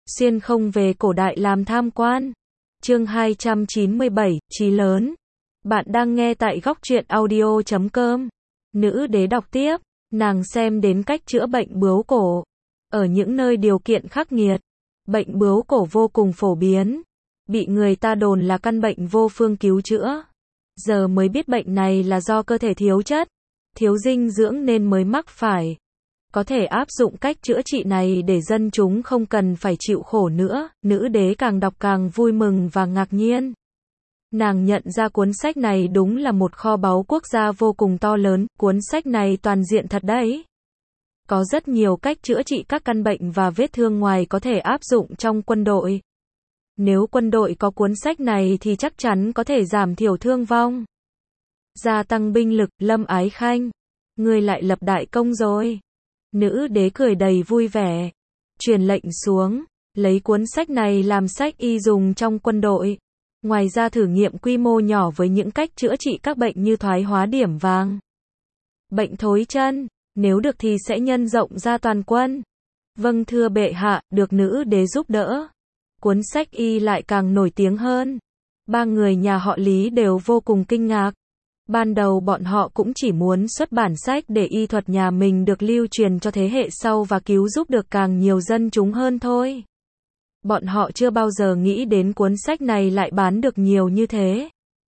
xuyên không về cổ đại làm tham quan. Chương 297, chí lớn. Bạn đang nghe tại góc truyện audio.com. Nữ đế đọc tiếp, nàng xem đến cách chữa bệnh bướu cổ. Ở những nơi điều kiện khắc nghiệt, bệnh bướu cổ vô cùng phổ biến, bị người ta đồn là căn bệnh vô phương cứu chữa. Giờ mới biết bệnh này là do cơ thể thiếu chất, thiếu dinh dưỡng nên mới mắc phải. Có thể áp dụng cách chữa trị này để dân chúng không cần phải chịu khổ nữa. Nữ đế càng đọc càng vui mừng và ngạc nhiên. Nàng nhận ra cuốn sách này đúng là một kho báu quốc gia vô cùng to lớn, cuốn sách này toàn diện thật đấy. Có rất nhiều cách chữa trị các căn bệnh và vết thương ngoài có thể áp dụng trong quân đội. Nếu quân đội có cuốn sách này thì chắc chắn có thể giảm thiểu thương vong, gia tăng binh lực. Lâm Ái Khanh, ngươi lại lập đại công rồi. Nữ đế cười đầy vui vẻ, truyền lệnh xuống, lấy cuốn sách này làm sách y dùng trong quân đội. Ngoài ra thử nghiệm quy mô nhỏ với những cách chữa trị các bệnh như thoái hóa điểm vàng, bệnh thối chân, nếu được thì sẽ nhân rộng ra toàn quân. Vâng thưa bệ hạ, được nữ đế giúp đỡ, cuốn sách y lại càng nổi tiếng hơn. Ba người nhà họ Lý đều vô cùng kinh ngạc. Ban đầu bọn họ cũng chỉ muốn xuất bản sách để y thuật nhà mình được lưu truyền cho thế hệ sau và cứu giúp được càng nhiều dân chúng hơn thôi. Bọn họ chưa bao giờ nghĩ đến cuốn sách này lại bán được nhiều như thế.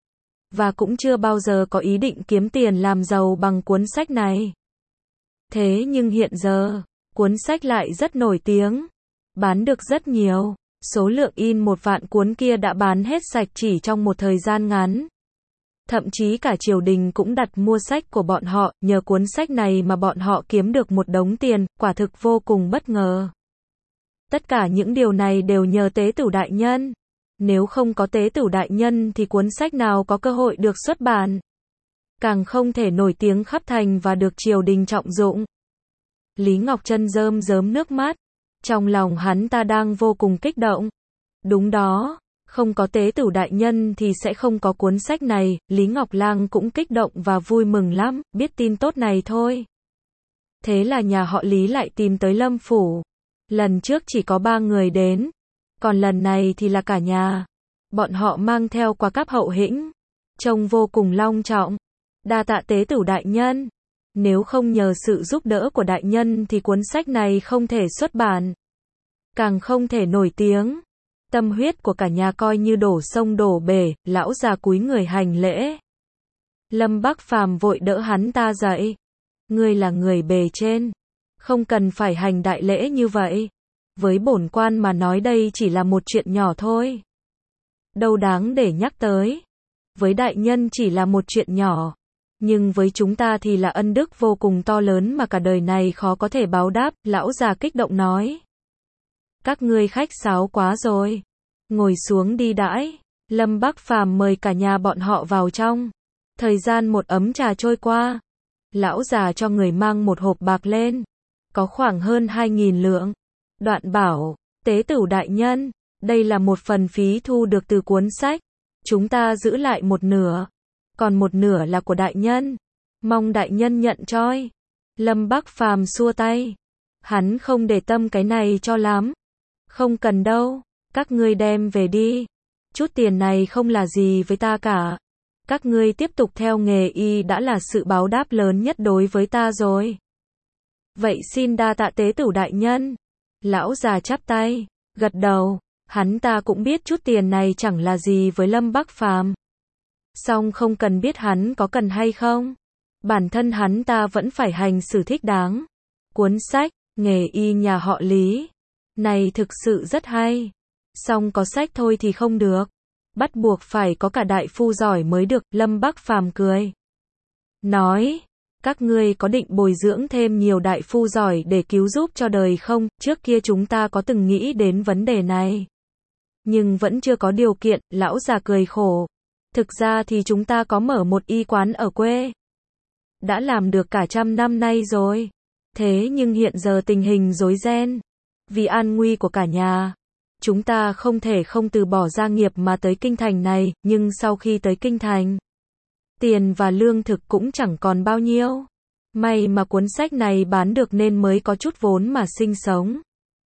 Và cũng chưa bao giờ có ý định kiếm tiền làm giàu bằng cuốn sách này. Thế nhưng hiện giờ, cuốn sách lại rất nổi tiếng, bán được rất nhiều. Số lượng in 1 vạn cuốn kia đã bán hết sạch chỉ trong một thời gian ngắn. Thậm chí cả triều đình cũng đặt mua sách của bọn họ, nhờ cuốn sách này mà bọn họ kiếm được một đống tiền, quả thực vô cùng bất ngờ. Tất cả những điều này đều nhờ Tế Tửu đại nhân. Nếu không có Tế Tửu đại nhân thì cuốn sách nào có cơ hội được xuất bản. Càng không thể nổi tiếng khắp thành và được triều đình trọng dụng. Lý Ngọc Trân rơm rớm nước mắt. Trong lòng hắn ta đang vô cùng kích động. Đúng đó, không có Tế Tửu đại nhân thì sẽ không có cuốn sách này. Lý Ngọc Lang cũng kích động và vui mừng lắm, biết tin tốt này thôi. Thế là nhà họ Lý lại tìm tới Lâm phủ. Lần trước chỉ có 3 người đến, còn lần này thì là cả nhà. Bọn họ mang theo quà cáp hậu hĩnh, trông vô cùng long trọng. Đa tạ Tế Tửu đại nhân. Nếu không nhờ sự giúp đỡ của đại nhân thì cuốn sách này không thể xuất bản, càng không thể nổi tiếng. Tâm huyết của cả nhà coi như đổ sông đổ bể. Lão già cúi người hành lễ. Lâm Bắc Phàm vội đỡ hắn ta dậy. Ngươi là người bề trên, không cần phải hành đại lễ như vậy. Với bổn quan mà nói đây chỉ là một chuyện nhỏ thôi, đâu đáng để nhắc tới. Với đại nhân chỉ là một chuyện nhỏ, nhưng với chúng ta thì là ân đức vô cùng to lớn mà cả đời này khó có thể báo đáp. Lão già kích động nói. Các ngươi khách sáo quá rồi, ngồi xuống đi đãi. Lâm Bắc Phàm mời cả nhà bọn họ vào trong. Thời gian một ấm trà trôi qua, lão già cho người mang một hộp bạc lên, có khoảng hơn 2.000 lượng. Đoạn bảo, Tế Tửu đại nhân, đây là một phần phí thu được từ cuốn sách, chúng ta giữ lại một nửa, còn một nửa là của đại nhân, mong đại nhân nhận choi. Lâm Bắc Phàm xua tay, hắn không để tâm cái này cho lắm. Không cần đâu, các ngươi đem về đi, chút tiền này không là gì với ta cả. Các ngươi tiếp tục theo nghề y đã là sự báo đáp lớn nhất đối với ta rồi. Vậy xin đa tạ Tế Tửu đại nhân. Lão già chắp tay, gật đầu. Hắn ta cũng biết chút tiền này chẳng là gì với Lâm Bắc Phàm. Song không cần biết hắn có cần hay không, bản thân hắn ta vẫn phải hành xử thích đáng. Cuốn sách, nghề y nhà họ Lý này thực sự rất hay. Song có sách thôi thì không được, bắt buộc phải có cả đại phu giỏi mới được. Lâm Bắc Phàm cười, nói, các ngươi có định bồi dưỡng thêm nhiều đại phu giỏi để cứu giúp cho đời không? Trước kia chúng ta có từng nghĩ đến vấn đề này, nhưng vẫn chưa có điều kiện. Lão già cười khổ. Thực ra thì chúng ta có mở một y quán ở quê, đã làm được cả 100 năm nay rồi. Thế nhưng hiện giờ tình hình rối ren, vì an nguy của cả nhà, chúng ta không thể không từ bỏ gia nghiệp mà tới kinh thành này. Nhưng sau khi tới kinh thành, tiền và lương thực cũng chẳng còn bao nhiêu. May mà cuốn sách này bán được nên mới có chút vốn mà sinh sống.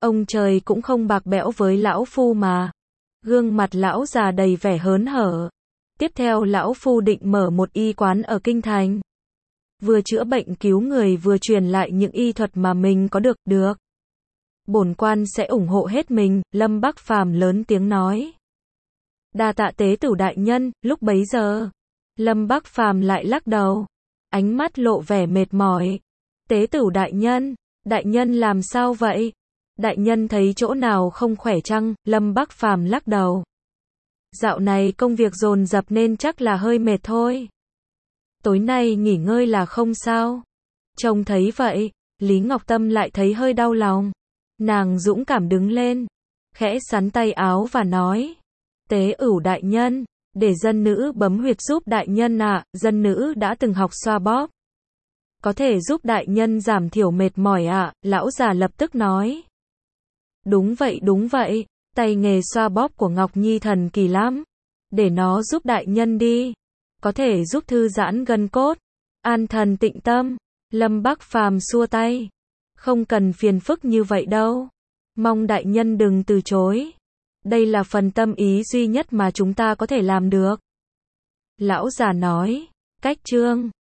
Ông trời cũng không bạc bẽo với lão phu mà. Gương mặt lão già đầy vẻ hớn hở. Tiếp theo lão phu định mở một y quán ở kinh thành. Vừa chữa bệnh cứu người vừa truyền lại những y thuật mà mình có được. Được. Bổn quan sẽ ủng hộ hết mình, Lâm Bắc Phàm lớn tiếng nói. Đa tạ tế tử đại nhân. Lúc bấy giờ, Lâm Bắc Phàm lại lắc đầu. Ánh mắt lộ vẻ mệt mỏi. Tế tử đại nhân làm sao vậy? Đại nhân thấy chỗ nào không khỏe chăng? Lâm Bắc Phàm lắc đầu. Dạo này công việc dồn dập nên chắc là hơi mệt thôi. Tối nay nghỉ ngơi là không sao. Trông thấy vậy, Lý Ngọc Tâm lại thấy hơi đau lòng. Nàng dũng cảm đứng lên, khẽ xắn tay áo và nói. Tế ửu đại nhân, để dân nữ bấm huyệt giúp đại nhân ạ. Dân nữ đã từng học xoa bóp. Có thể giúp đại nhân giảm thiểu mệt mỏi ạ. Lão già lập tức nói. Đúng vậy, tay nghề xoa bóp của Ngọc Nhi thần kỳ lắm. Để nó giúp đại nhân đi. Có thể giúp thư giãn gân cốt, an thần tịnh tâm. Lâm Bắc Phàm xua tay. Không cần phiền phức như vậy đâu. Mong đại nhân đừng từ chối. Đây là phần tâm ý duy nhất mà chúng ta có thể làm được. Lão già nói. Cách chương